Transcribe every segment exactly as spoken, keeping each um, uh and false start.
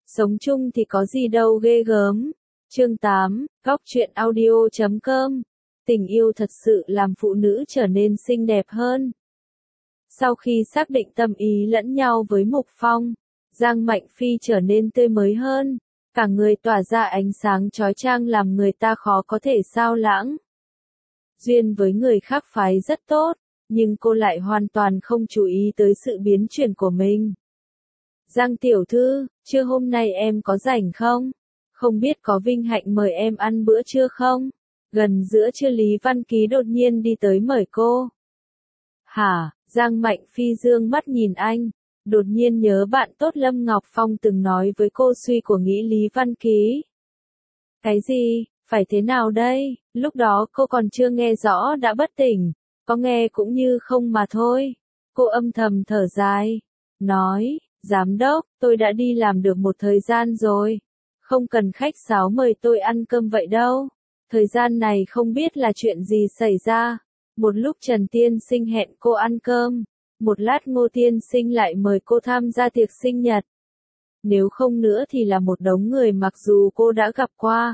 Sống chung thì có gì đâu ghê gớm. Chương tám, góc truyện audio chấm com. Tình yêu thật sự làm phụ nữ trở nên xinh đẹp hơn. Sau khi xác định tâm ý lẫn nhau với Mục Phong, Giang Mạnh Phi trở nên tươi mới hơn, cả người tỏa ra ánh sáng chói chang làm người ta khó có thể sao lãng. Duyên với người khác phái rất tốt, nhưng cô lại hoàn toàn không chú ý tới sự biến chuyển của mình. Giang tiểu thư, trưa hôm nay em có rảnh không? Không biết có vinh hạnh mời em ăn bữa trưa không? Gần giữa trưa Lý Văn Ký đột nhiên đi tới mời cô. Hả? Giang Mạnh Phi dương mắt nhìn anh, đột nhiên nhớ bạn tốt Lâm Ngọc Phong từng nói với cô suy của nghĩ Lý Văn Ký. Cái gì? Phải thế nào đây? Lúc đó cô còn chưa nghe rõ đã bất tỉnh, có nghe cũng như không mà thôi. Cô âm thầm thở dài, nói, giám đốc, tôi đã đi làm được một thời gian rồi. Không cần khách sáo mời tôi ăn cơm vậy đâu. Thời gian này không biết là chuyện gì xảy ra. Một lúc Trần Tiên Sinh hẹn cô ăn cơm, một lát Ngô Tiên Sinh lại mời cô tham gia tiệc sinh nhật. Nếu không nữa thì là một đống người mặc dù cô đã gặp qua.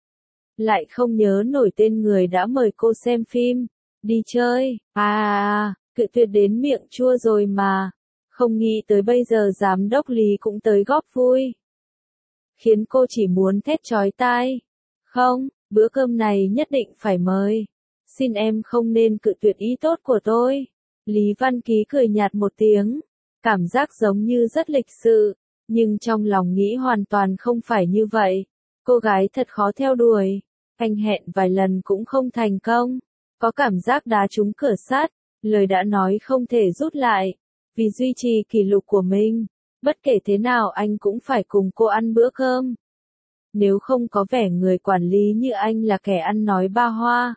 Lại không nhớ nổi tên người đã mời cô xem phim, đi chơi, à, cự tuyệt đến miệng chua rồi mà. Không nghĩ tới bây giờ giám đốc Lý cũng tới góp vui. Khiến cô chỉ muốn thét chói tai. Không, bữa cơm này nhất định phải mời. Xin em không nên cự tuyệt ý tốt của tôi. Lý Văn Ký cười nhạt một tiếng. Cảm giác giống như rất lịch sự. Nhưng trong lòng nghĩ hoàn toàn không phải như vậy. Cô gái thật khó theo đuổi. Anh hẹn vài lần cũng không thành công. Có cảm giác đá trúng cửa sắt. Lời đã nói không thể rút lại. Vì duy trì kỷ lục của mình. Bất kể thế nào anh cũng phải cùng cô ăn bữa cơm. Nếu không có vẻ người quản lý như anh là kẻ ăn nói ba hoa.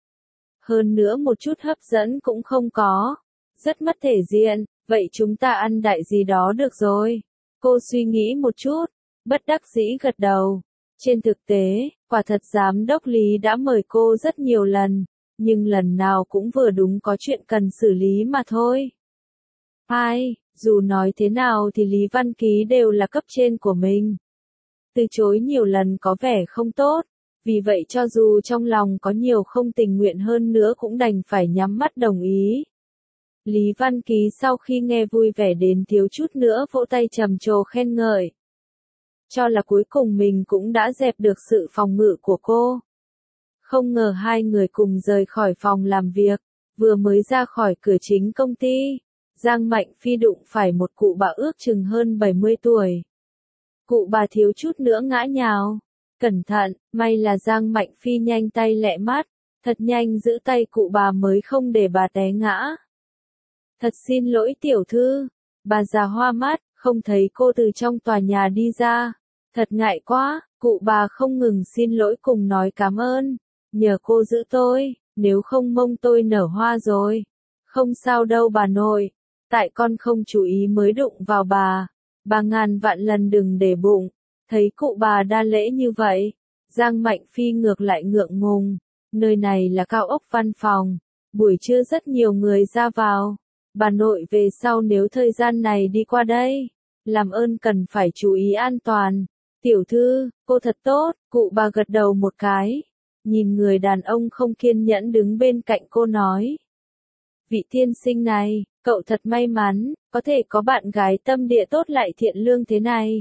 Hơn nữa một chút hấp dẫn cũng không có. Rất mất thể diện, vậy chúng ta ăn đại gì đó được rồi. Cô suy nghĩ một chút, bất đắc dĩ gật đầu. Trên thực tế, quả thật giám đốc Lý đã mời cô rất nhiều lần, nhưng lần nào cũng vừa đúng có chuyện cần xử lý mà thôi. Ai, dù nói thế nào thì Lý Văn Ký đều là cấp trên của mình. Từ chối nhiều lần có vẻ không tốt, vì vậy cho dù trong lòng có nhiều không tình nguyện hơn nữa cũng đành phải nhắm mắt đồng ý. Lý Văn Ký sau khi nghe vui vẻ đến thiếu chút nữa vỗ tay trầm trồ khen ngợi. Cho là cuối cùng mình cũng đã dẹp được sự phòng ngự của cô. Không ngờ hai người cùng rời khỏi phòng làm việc, vừa mới ra khỏi cửa chính công ty. Giang Mạnh Phi đụng phải một cụ bà ước chừng hơn bảy mươi tuổi. Cụ bà thiếu chút nữa ngã nhào. Cẩn thận, may là Giang Mạnh Phi nhanh tay lẹ mắt, thật nhanh giữ tay cụ bà mới không để bà té ngã. Thật xin lỗi tiểu thư, bà già hoa mắt, không thấy cô từ trong tòa nhà đi ra. Thật ngại quá, cụ bà không ngừng xin lỗi cùng nói cảm ơn. Nhờ cô giữ tôi, nếu không mông tôi nở hoa rồi. Không sao đâu bà nội. Tại con không chú ý mới đụng vào bà. Bà ngàn vạn lần đừng để bụng. Thấy cụ bà đa lễ như vậy, Giang Mạnh Phi ngược lại ngượng ngùng. Nơi này là cao ốc văn phòng. Buổi trưa rất nhiều người ra vào. Bà nội về sau nếu thời gian này đi qua đây, làm ơn cần phải chú ý an toàn. Tiểu thư, cô thật tốt. Cụ bà gật đầu một cái. Nhìn người đàn ông không kiên nhẫn đứng bên cạnh cô nói. Vị tiên sinh này, cậu thật may mắn, có thể có bạn gái tâm địa tốt lại thiện lương thế này.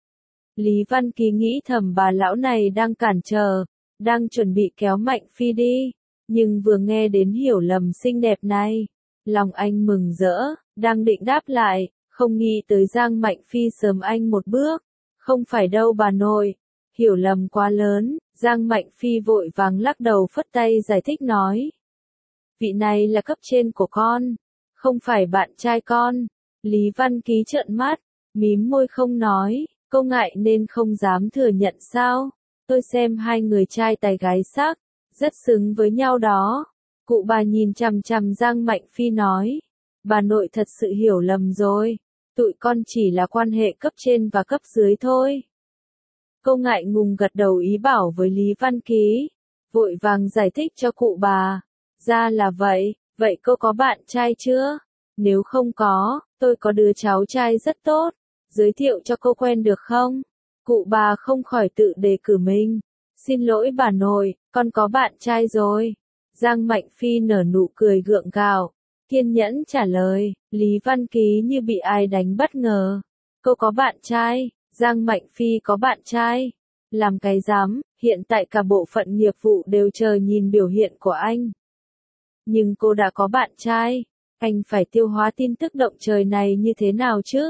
Lý Văn Ký nghĩ thầm bà lão này đang cản trở, đang chuẩn bị kéo Mạnh Phi đi, nhưng vừa nghe đến hiểu lầm xinh đẹp này, lòng anh mừng rỡ, đang định đáp lại, không nghĩ tới Giang Mạnh Phi sớm anh một bước. Không phải đâu bà nội, hiểu lầm quá lớn. Giang Mạnh Phi vội vàng lắc đầu phất tay giải thích nói. Vị này là cấp trên của con, không phải bạn trai con. Lý Văn Ký trợn mắt, mím môi không nói, cô ngại nên không dám thừa nhận sao. Tôi xem hai người trai tài gái sắc, rất xứng với nhau đó. Cụ bà nhìn chằm chằm Giang Mạnh Phi nói. Bà nội thật sự hiểu lầm rồi, tụi con chỉ là quan hệ cấp trên và cấp dưới thôi. Cô ngại ngùng gật đầu ý bảo với Lý Văn Ký, vội vàng giải thích cho cụ bà. Ra là vậy, vậy cô có bạn trai chưa? Nếu không có, tôi có đứa cháu trai rất tốt, giới thiệu cho cô quen được không? Cụ bà không khỏi tự đề cử mình. Xin lỗi bà nội, con có bạn trai rồi. Giang Mạnh Phi nở nụ cười gượng gạo, kiên nhẫn trả lời. Lý Văn Ký như bị ai đánh bất ngờ. Cô có bạn trai? Giang Mạnh Phi có bạn trai? Làm cái dám, hiện tại cả bộ phận nghiệp vụ đều chờ nhìn biểu hiện của anh. Nhưng cô đã có bạn trai, anh phải tiêu hóa tin tức động trời này như thế nào chứ?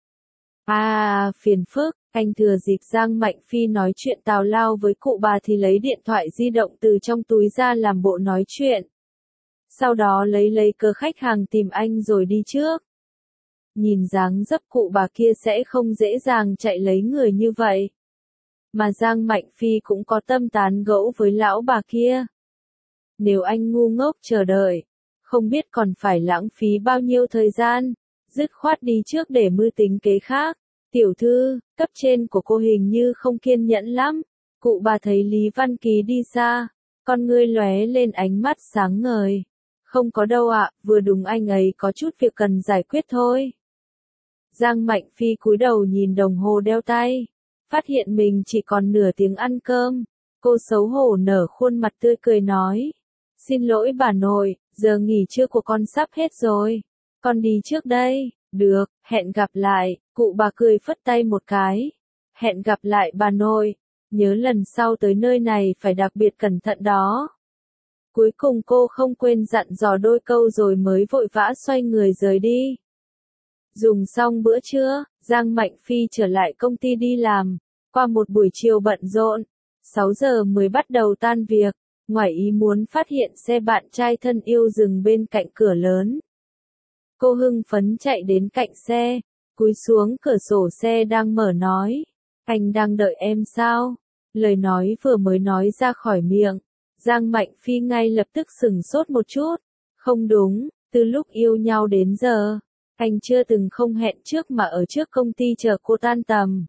À, phiền phức, anh thừa dịp Giang Mạnh Phi nói chuyện tào lao với cụ bà thì lấy điện thoại di động từ trong túi ra làm bộ nói chuyện. Sau đó lấy lấy cớ khách hàng tìm anh rồi đi trước. Nhìn dáng dấp cụ bà kia sẽ không dễ dàng chạy lấy người như vậy. Mà Giang Mạnh Phi cũng có tâm tán gẫu với lão bà kia. Nếu anh ngu ngốc chờ đợi, không biết còn phải lãng phí bao nhiêu thời gian, dứt khoát đi trước để mưu tính kế khác. Tiểu thư, cấp trên của cô hình như không kiên nhẫn lắm. Cụ bà thấy Lý Văn Ký đi xa, con ngươi lóe lên ánh mắt sáng ngời. Không có đâu ạ, vừa đúng anh ấy có chút việc cần giải quyết thôi. Giang Mạnh Phi cúi đầu nhìn đồng hồ đeo tay, phát hiện mình chỉ còn nửa tiếng ăn cơm. Cô xấu hổ nở khuôn mặt tươi cười nói. Xin lỗi bà nội, giờ nghỉ trưa của con sắp hết rồi. Con đi trước đây. Được, hẹn gặp lại. Cụ bà cười phất tay một cái. Hẹn gặp lại bà nội. Nhớ lần sau tới nơi này phải đặc biệt cẩn thận đó. Cuối cùng cô không quên dặn dò đôi câu rồi mới vội vã xoay người rời đi. Dùng xong bữa trưa, Giang Mạnh Phi trở lại công ty đi làm. Qua một buổi chiều bận rộn, sáu giờ mới bắt đầu tan việc. Ngoài ý muốn phát hiện xe bạn trai thân yêu dừng bên cạnh cửa lớn. Cô hưng phấn chạy đến cạnh xe, cúi xuống cửa sổ xe đang mở nói. Anh đang đợi em sao? Lời nói vừa mới nói ra khỏi miệng. Giang Mạnh Phi ngay lập tức sửng sốt một chút. Không đúng, từ lúc yêu nhau đến giờ, anh chưa từng không hẹn trước mà ở trước công ty chờ cô tan tầm.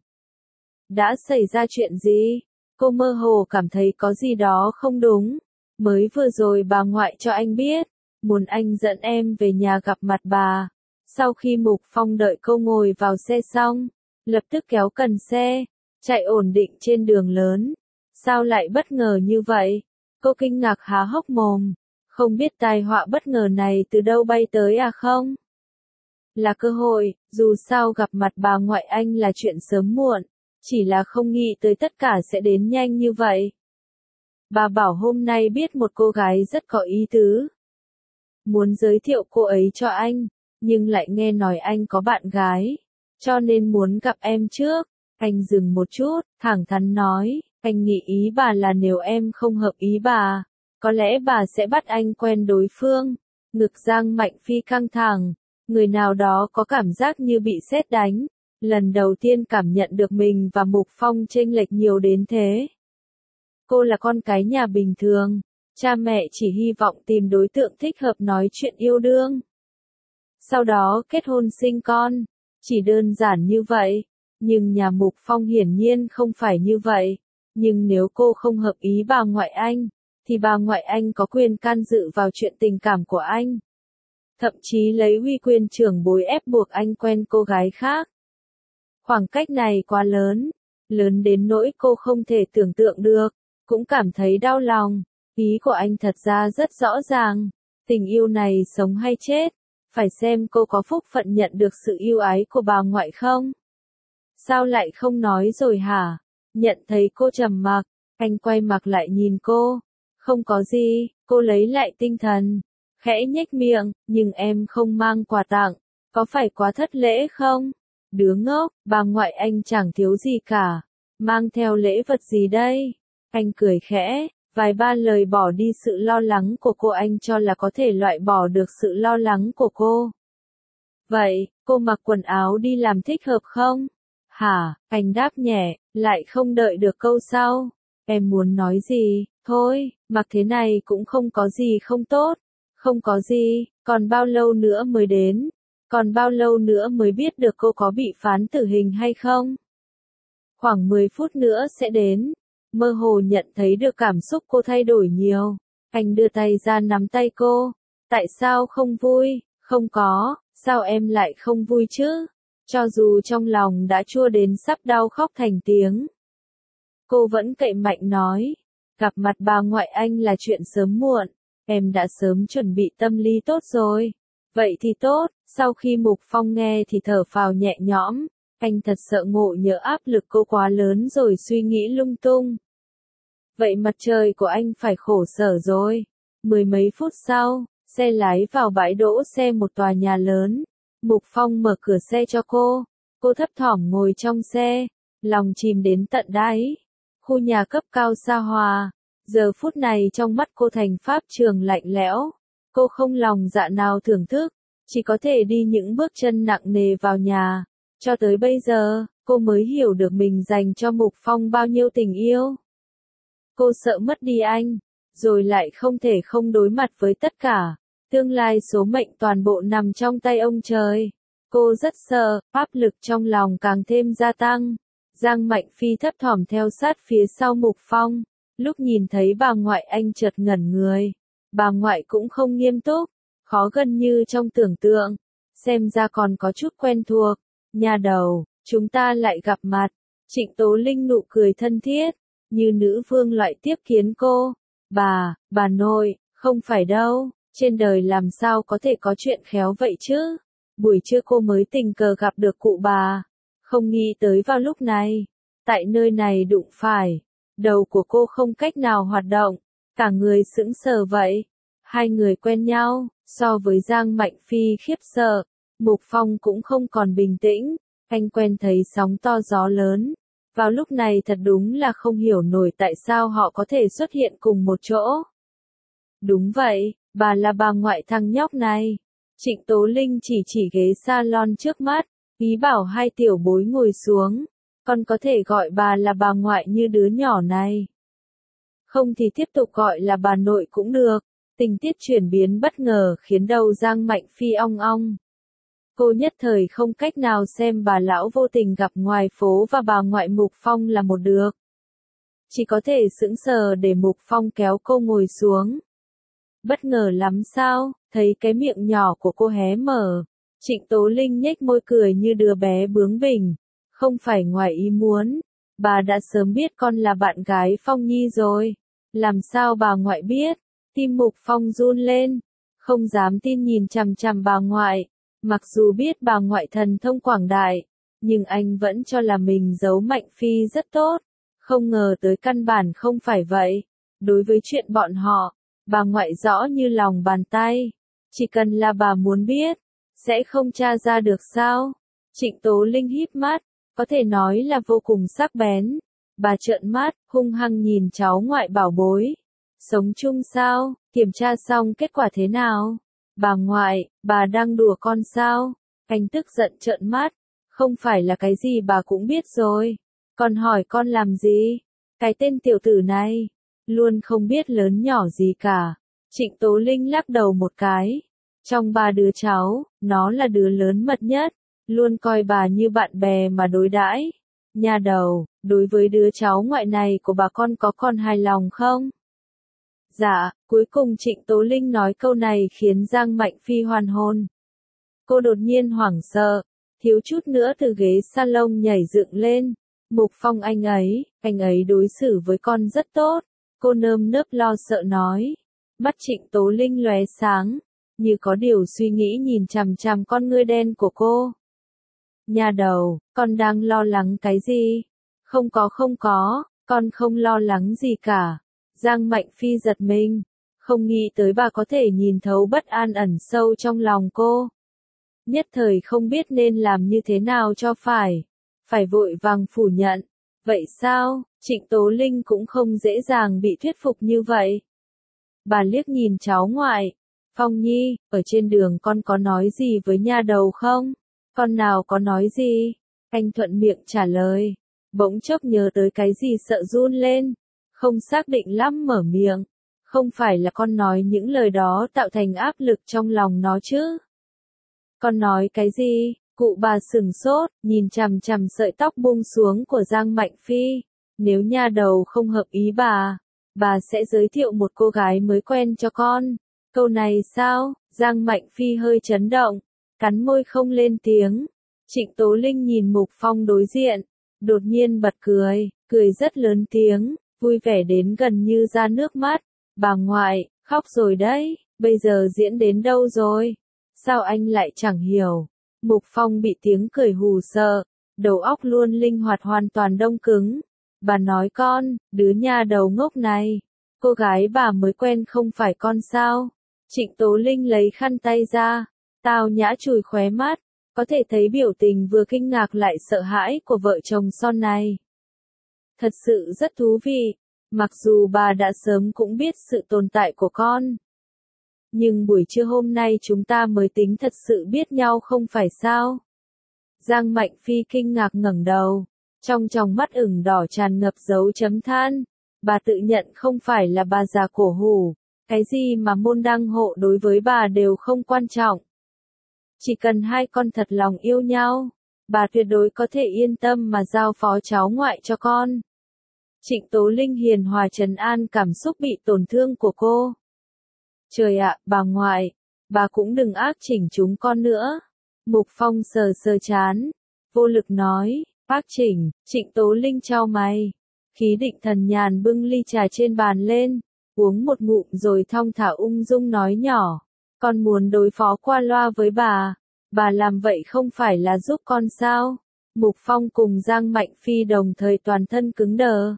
Đã xảy ra chuyện gì? Cô mơ hồ cảm thấy có gì đó không đúng. Mới vừa rồi bà ngoại cho anh biết, muốn anh dẫn em về nhà gặp mặt bà. Sau khi Mục Phong đợi cô ngồi vào xe xong, lập tức kéo cần xe, chạy ổn định trên đường lớn. Sao lại bất ngờ như vậy? Cô kinh ngạc há hốc mồm, không biết tai họa bất ngờ này từ đâu bay tới à không? Là cơ hội, dù sao gặp mặt bà ngoại anh là chuyện sớm muộn, chỉ là không nghĩ tới tất cả sẽ đến nhanh như vậy. Bà bảo hôm nay biết một cô gái rất có ý tứ. Muốn giới thiệu cô ấy cho anh, nhưng lại nghe nói anh có bạn gái, cho nên muốn gặp em trước. Anh dừng một chút, thẳng thắn nói, anh nghĩ ý bà là nếu em không hợp ý bà, có lẽ bà sẽ bắt anh quen đối phương. Ngực Giang Mạnh Phi căng thẳng, người nào đó có cảm giác như bị sét đánh, lần đầu tiên cảm nhận được mình và Mục Phong chênh lệch nhiều đến thế. Cô là con cái nhà bình thường, cha mẹ chỉ hy vọng tìm đối tượng thích hợp nói chuyện yêu đương. Sau đó kết hôn sinh con, chỉ đơn giản như vậy, nhưng nhà Mục Phong hiển nhiên không phải như vậy. Nhưng nếu cô không hợp ý bà ngoại anh, thì bà ngoại anh có quyền can dự vào chuyện tình cảm của anh. Thậm chí lấy uy quyền trưởng bối ép buộc anh quen cô gái khác. Khoảng cách này quá lớn, lớn đến nỗi cô không thể tưởng tượng được, cũng cảm thấy đau lòng. Ý của anh thật ra rất rõ ràng, tình yêu này sống hay chết, phải xem cô có phúc phận nhận được sự yêu ái của bà ngoại không. Sao lại không nói rồi hả? Nhận thấy cô trầm mặc, anh quay mặt lại nhìn cô. Không có gì, cô lấy lại tinh thần, khẽ nhếch miệng, nhưng em không mang quà tặng, có phải quá thất lễ không? Đứa ngốc, bà ngoại anh chẳng thiếu gì cả, mang theo lễ vật gì đây? Anh cười khẽ, vài ba lời bỏ đi sự lo lắng của cô, anh cho là có thể loại bỏ được sự lo lắng của cô. Vậy, cô mặc quần áo đi làm thích hợp không? Hả, anh đáp nhẹ, lại không đợi được câu sau. Em muốn nói gì? Thôi, mặc thế này cũng không có gì không tốt. Không có gì, còn bao lâu nữa mới đến? Còn bao lâu nữa mới biết được cô có bị phán tử hình hay không? Khoảng mười phút nữa sẽ đến. Mơ hồ nhận thấy được cảm xúc cô thay đổi nhiều. Anh đưa tay ra nắm tay cô. Tại sao không vui? Không có, sao em lại không vui chứ? Cho dù trong lòng đã chua đến sắp đau khóc thành tiếng. Cô vẫn cậy mạnh nói, gặp mặt bà ngoại anh là chuyện sớm muộn, em đã sớm chuẩn bị tâm lý tốt rồi. Vậy thì tốt, sau khi Mục Phong nghe thì thở phào nhẹ nhõm, anh thật sợ Ngộ Nhỡ áp lực cô quá lớn rồi suy nghĩ lung tung. Vậy mặt trời của anh phải khổ sở rồi. Mười mấy phút sau, xe lái vào bãi đỗ xe một tòa nhà lớn. Mục Phong mở cửa xe cho cô, cô thấp thỏm ngồi trong xe, lòng chìm đến tận đáy. Khu nhà cấp cao xa hoa, giờ phút này trong mắt cô thành pháp trường lạnh lẽo. Cô không lòng dạ nào thưởng thức, chỉ có thể đi những bước chân nặng nề vào nhà. Cho tới bây giờ, cô mới hiểu được mình dành cho Mục Phong bao nhiêu tình yêu. Cô sợ mất đi anh, rồi lại không thể không đối mặt với tất cả. Tương lai số mệnh toàn bộ nằm trong tay ông trời. Cô rất sợ, áp lực trong lòng càng thêm gia tăng. Giang Mạnh Phi thấp thỏm theo sát phía sau Mục Phong. Lúc nhìn thấy bà ngoại anh chợt ngẩn người. Bà ngoại cũng không nghiêm túc, khó gần như trong tưởng tượng. Xem ra còn có chút quen thuộc. Nhà đầu, chúng ta lại gặp mặt. Trịnh Tố Linh nụ cười thân thiết, như nữ vương loại tiếp kiến cô. Bà, bà nội, không phải đâu. Trên đời làm sao có thể có chuyện khéo vậy chứ? Buổi trưa cô mới tình cờ gặp được cụ bà. Không nghĩ tới vào lúc này. Tại nơi này đụng phải. Đầu của cô không cách nào hoạt động. Cả người sững sờ vậy. Hai người quen nhau. So với Giang Mạnh Phi khiếp sợ, Mục Phong cũng không còn bình tĩnh. Anh quen thấy sóng to gió lớn. Vào lúc này thật đúng là không hiểu nổi tại sao họ có thể xuất hiện cùng một chỗ. Đúng vậy, bà là bà ngoại thằng nhóc này. Trịnh Tố Linh chỉ chỉ ghế salon trước mắt, ý bảo hai tiểu bối ngồi xuống. Con có thể gọi bà là bà ngoại như đứa nhỏ này. Không thì tiếp tục gọi là bà nội cũng được. Tình tiết chuyển biến bất ngờ khiến đầu Giang Mạnh Phi ong ong. Cô nhất thời không cách nào xem bà lão vô tình gặp ngoài phố và bà ngoại Mục Phong là một được. Chỉ có thể sững sờ để Mục Phong kéo cô ngồi xuống. Bất ngờ lắm sao, thấy cái miệng nhỏ của cô hé mở. Trịnh Tố Linh nhếch môi cười như đứa bé bướng bỉnh. Không phải ngoài ý muốn, bà đã sớm biết con là bạn gái Phong Nhi rồi. Làm sao bà ngoại biết? Tim Mục Phong run lên, không dám tin nhìn chằm chằm bà ngoại. Mặc dù biết bà ngoại thần thông quảng đại, nhưng anh vẫn cho là mình giấu Mạnh Phi rất tốt. Không ngờ tới căn bản không phải vậy. Đối với chuyện bọn họ, bà ngoại rõ như lòng bàn tay. Chỉ cần là bà muốn biết, sẽ không tra ra được sao? Trịnh Tố Linh híp mắt, có thể nói là vô cùng sắc bén. Bà trợn mắt, hung hăng nhìn cháu ngoại bảo bối. Sống chung sao? Kiểm tra xong kết quả thế nào? Bà ngoại, bà đang đùa con sao? Anh tức giận trợn mắt. Không phải là cái gì bà cũng biết rồi. Còn hỏi con làm gì? Cái tên tiểu tử này, luôn không biết lớn nhỏ gì cả. Trịnh Tố Linh lắc đầu một cái. Trong ba đứa cháu, nó là đứa lớn mật nhất. Luôn coi bà như bạn bè mà đối đãi. Nhà đầu, đối với đứa cháu ngoại này của bà con có còn hài lòng không? Dạ, cuối cùng Trịnh Tố Linh nói câu này khiến Giang Mạnh Phi hoàn hồn. Cô đột nhiên hoảng sợ, thiếu chút nữa từ ghế salon nhảy dựng lên. Mục Phong anh ấy, anh ấy đối xử với con rất tốt. Cô nơm nớp lo sợ nói. Mắt Trịnh Tố Linh lóe sáng, như có điều suy nghĩ nhìn chằm chằm con ngươi đen của cô. Nhà đầu, con đang lo lắng cái gì? Không có không có, con không lo lắng gì cả. Giang Mạnh Phi giật mình, không nghĩ tới bà có thể nhìn thấu bất an ẩn sâu trong lòng cô. Nhất thời không biết nên làm như thế nào cho phải. Phải vội vàng phủ nhận. Vậy sao, Trịnh Tố Linh cũng không dễ dàng bị thuyết phục như vậy. Bà liếc nhìn cháu ngoại. Phong Nhi, ở trên đường con có nói gì với nhà đầu không? Con nào có nói gì? Anh thuận miệng trả lời. Bỗng chốc nhớ tới cái gì sợ run lên. Không xác định lắm mở miệng. Không phải là con nói những lời đó tạo thành áp lực trong lòng nó chứ? Con nói cái gì? Cụ bà sửng sốt, nhìn chằm chằm sợi tóc buông xuống của Giang Mạnh Phi. Nếu nhà đầu không hợp ý bà, bà sẽ giới thiệu một cô gái mới quen cho con. Câu này sao? Giang Mạnh Phi hơi chấn động, cắn môi không lên tiếng. Trịnh Tố Linh nhìn Mục Phong đối diện, đột nhiên bật cười, cười rất lớn tiếng, vui vẻ đến gần như ra nước mắt. Bà ngoại, khóc rồi đấy, bây giờ diễn đến đâu rồi? Sao anh lại chẳng hiểu? Mục Phong bị tiếng cười hù sợ, đầu óc luôn linh hoạt hoàn toàn đông cứng. Bà nói con, đứa nhà đầu ngốc này, cô gái bà mới quen không phải con sao? Trịnh Tố Linh lấy khăn tay ra, tao nhã chùi khóe mắt, có thể thấy biểu tình vừa kinh ngạc lại sợ hãi của vợ chồng son này. Thật sự rất thú vị, mặc dù bà đã sớm cũng biết sự tồn tại của con. Nhưng buổi trưa hôm nay chúng ta mới tính thật sự biết nhau không phải sao? Giang Mạnh Phi kinh ngạc ngẩng đầu, trong tròng mắt ửng đỏ tràn ngập dấu chấm than. Bà tự nhận không phải là bà già cổ hủ, cái gì mà môn đăng hộ đối với bà đều không quan trọng. Chỉ cần hai con thật lòng yêu nhau, bà tuyệt đối có thể yên tâm mà giao phó cháu ngoại cho con. Trịnh Tố Linh hiền hòa trấn an cảm xúc bị tổn thương của cô. Trời ạ, bà ngoại, bà cũng đừng ác chỉnh chúng con nữa. Mục Phong sờ sờ chán, vô lực nói, ác chỉnh. Trịnh Tố Linh chau mày, khí định thần nhàn bưng ly trà trên bàn lên, uống một ngụm rồi thong thả ung dung nói nhỏ, con muốn đối phó qua loa với bà, bà làm vậy không phải là giúp con sao? Mục Phong cùng Giang Mạnh Phi đồng thời toàn thân cứng đờ.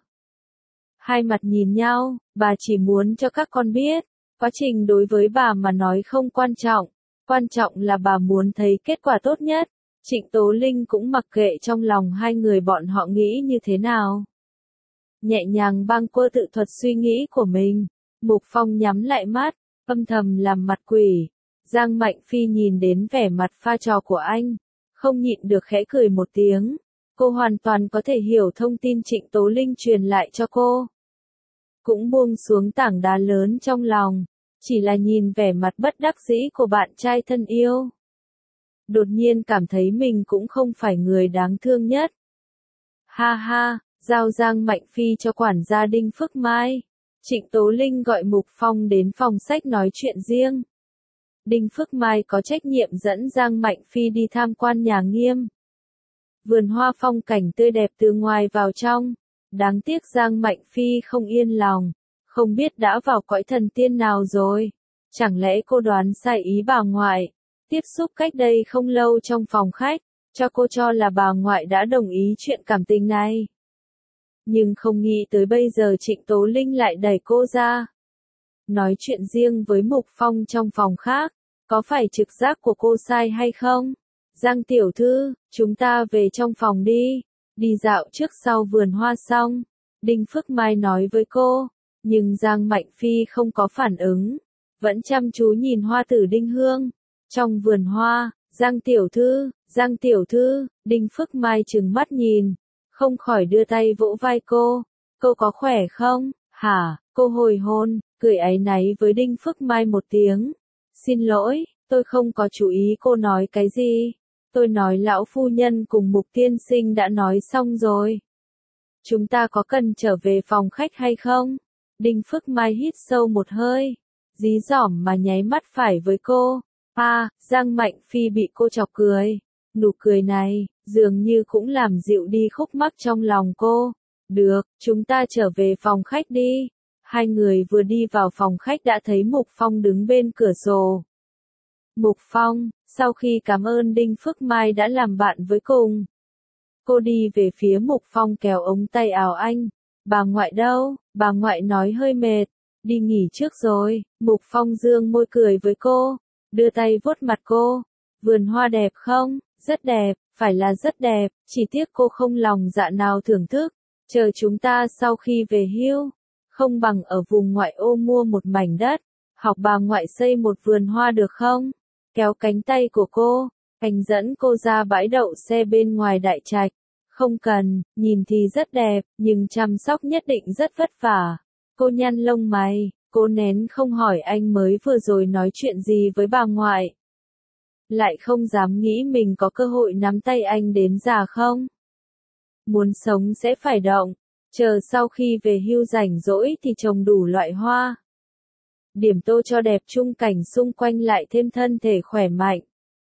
Hai mặt nhìn nhau, bà chỉ muốn cho các con biết, quá trình đối với bà mà nói không quan trọng, quan trọng là bà muốn thấy kết quả tốt nhất. Trịnh Tố Linh cũng mặc kệ trong lòng hai người bọn họ nghĩ như thế nào. Nhẹ nhàng băng qua tự thuật suy nghĩ của mình, Mục Phong nhắm lại mắt, âm thầm làm mặt quỷ. Giang Mạnh Phi nhìn đến vẻ mặt pha trò của anh, không nhịn được khẽ cười một tiếng. Cô hoàn toàn có thể hiểu thông tin Trịnh Tố Linh truyền lại cho cô. Cũng buông xuống tảng đá lớn trong lòng, chỉ là nhìn vẻ mặt bất đắc dĩ của bạn trai thân yêu. Đột nhiên cảm thấy mình cũng không phải người đáng thương nhất. Ha ha, giao Giang Mạnh Phi cho quản gia Đinh Phước Mai. Trịnh Tố Linh gọi Mục Phong đến phòng sách nói chuyện riêng. Đinh Phước Mai có trách nhiệm dẫn Giang Mạnh Phi đi tham quan nhà Nghiêm. Vườn hoa phong cảnh tươi đẹp từ ngoài vào trong. Đáng tiếc Giang Mạnh Phi không yên lòng, không biết đã vào cõi thần tiên nào rồi. Chẳng lẽ cô đoán sai ý bà ngoại? Tiếp xúc cách đây không lâu trong phòng khách, cho cô cho là bà ngoại đã đồng ý chuyện cảm tình này. Nhưng không nghĩ tới bây giờ Trịnh Tố Linh lại đẩy cô ra. Nói chuyện riêng với Mục Phong trong phòng khác, có phải trực giác của cô sai hay không? Giang tiểu thư, chúng ta về trong phòng đi. Đi dạo trước sau vườn hoa xong, Đinh Phước Mai nói với cô, nhưng Giang Mạnh Phi không có phản ứng, vẫn chăm chú nhìn hoa tử Đinh Hương. Trong vườn hoa, Giang tiểu thư, Giang tiểu thư, Đinh Phước Mai trừng mắt nhìn, không khỏi đưa tay vỗ vai cô, cô có khỏe không? Hả? Cô hồi hôn, cười áy náy với Đinh Phước Mai một tiếng. Xin lỗi, tôi không có chú ý cô nói cái gì. Tôi nói lão phu nhân cùng Mục tiên sinh đã nói xong rồi. Chúng ta có cần trở về phòng khách hay không? Đinh Phước Mai hít sâu một hơi, dí dỏm mà nháy mắt phải với cô. À, Giang Mạnh Phi bị cô chọc cười. Nụ cười này, dường như cũng làm dịu đi khúc mắc trong lòng cô. Được, chúng ta trở về phòng khách đi. Hai người vừa đi vào phòng khách đã thấy Mục Phong đứng bên cửa sổ. Mục Phong, sau khi cảm ơn Đinh Phước Mai đã làm bạn với cùng, cô đi về phía Mục Phong kéo ống tay áo anh. Bà ngoại đâu? Bà ngoại nói hơi mệt, đi nghỉ trước rồi. Mục Phong dương môi cười với cô, đưa tay vuốt mặt cô. Vườn hoa đẹp không? Rất đẹp, phải là rất đẹp, chỉ tiếc cô không lòng dạ nào thưởng thức. Chờ chúng ta sau khi về hưu, không bằng ở vùng ngoại ô mua một mảnh đất, học bà ngoại xây một vườn hoa được không? Kéo cánh tay của cô, anh dẫn cô ra bãi đậu xe bên ngoài đại trạch. Không cần, nhìn thì rất đẹp, nhưng chăm sóc nhất định rất vất vả. Cô nhăn lông mày, cô nén không hỏi anh mới vừa rồi nói chuyện gì với bà ngoại. Lại không dám nghĩ mình có cơ hội nắm tay anh đến già không? Muốn sống sẽ phải động, chờ sau khi về hưu rảnh rỗi thì trồng đủ loại hoa. Điểm tô cho đẹp chung cảnh xung quanh lại thêm thân thể khỏe mạnh.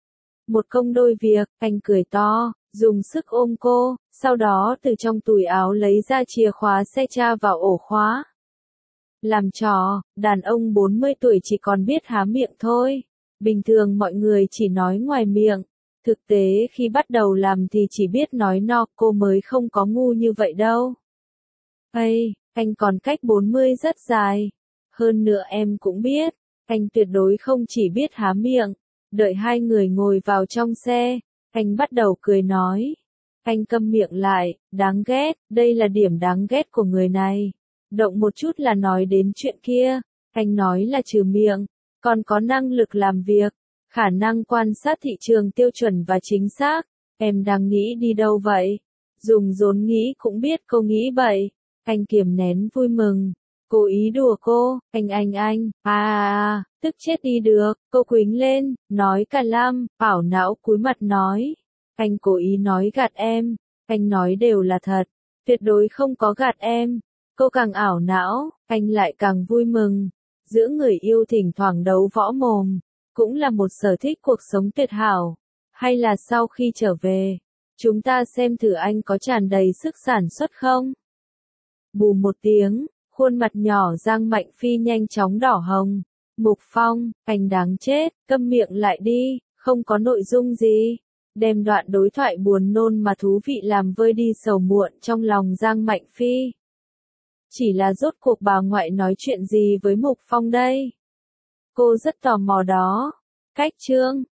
Một công đôi việc, anh cười to, dùng sức ôm cô, sau đó từ trong túi áo lấy ra chìa khóa xe tra vào ổ khóa. Làm trò, đàn ông bốn mươi tuổi chỉ còn biết há miệng thôi. Bình thường mọi người chỉ nói ngoài miệng. Thực tế khi bắt đầu làm thì chỉ biết nói no, cô mới không có ngu như vậy đâu. Ây, anh còn cách bốn mươi rất dài. Hơn nữa em cũng biết, anh tuyệt đối không chỉ biết há miệng. Đợi hai người ngồi vào trong xe, anh bắt đầu cười nói. Anh câm miệng lại, đáng ghét, đây là điểm đáng ghét của người này. Động một chút là nói đến chuyện kia, anh nói là trừ miệng, còn có năng lực làm việc, khả năng quan sát thị trường tiêu chuẩn và chính xác. Em đang nghĩ đi đâu vậy? Dùng rốn nghĩ cũng biết cô nghĩ vậy. Anh kiềm nén vui mừng. Cố ý đùa cô, anh anh anh, à à à, tức chết đi được, cô quýnh lên, nói cả lam, ảo não cúi mặt nói. Anh cố ý nói gạt em, anh nói đều là thật, tuyệt đối không có gạt em. Cô càng ảo não, anh lại càng vui mừng. Giữa người yêu thỉnh thoảng đấu võ mồm, cũng là một sở thích cuộc sống tuyệt hảo. Hay là sau khi trở về, chúng ta xem thử anh có tràn đầy sức sản xuất không? Bù một tiếng, khuôn mặt nhỏ Giang Mạnh Phi nhanh chóng đỏ hồng. Mục Phong, anh đáng chết, câm miệng lại đi, không có nội dung gì. Đem đoạn đối thoại buồn nôn mà thú vị làm vơi đi sầu muộn trong lòng Giang Mạnh Phi. Chỉ là rốt cuộc bà ngoại nói chuyện gì với Mục Phong đây? Cô rất tò mò đó. Cách chương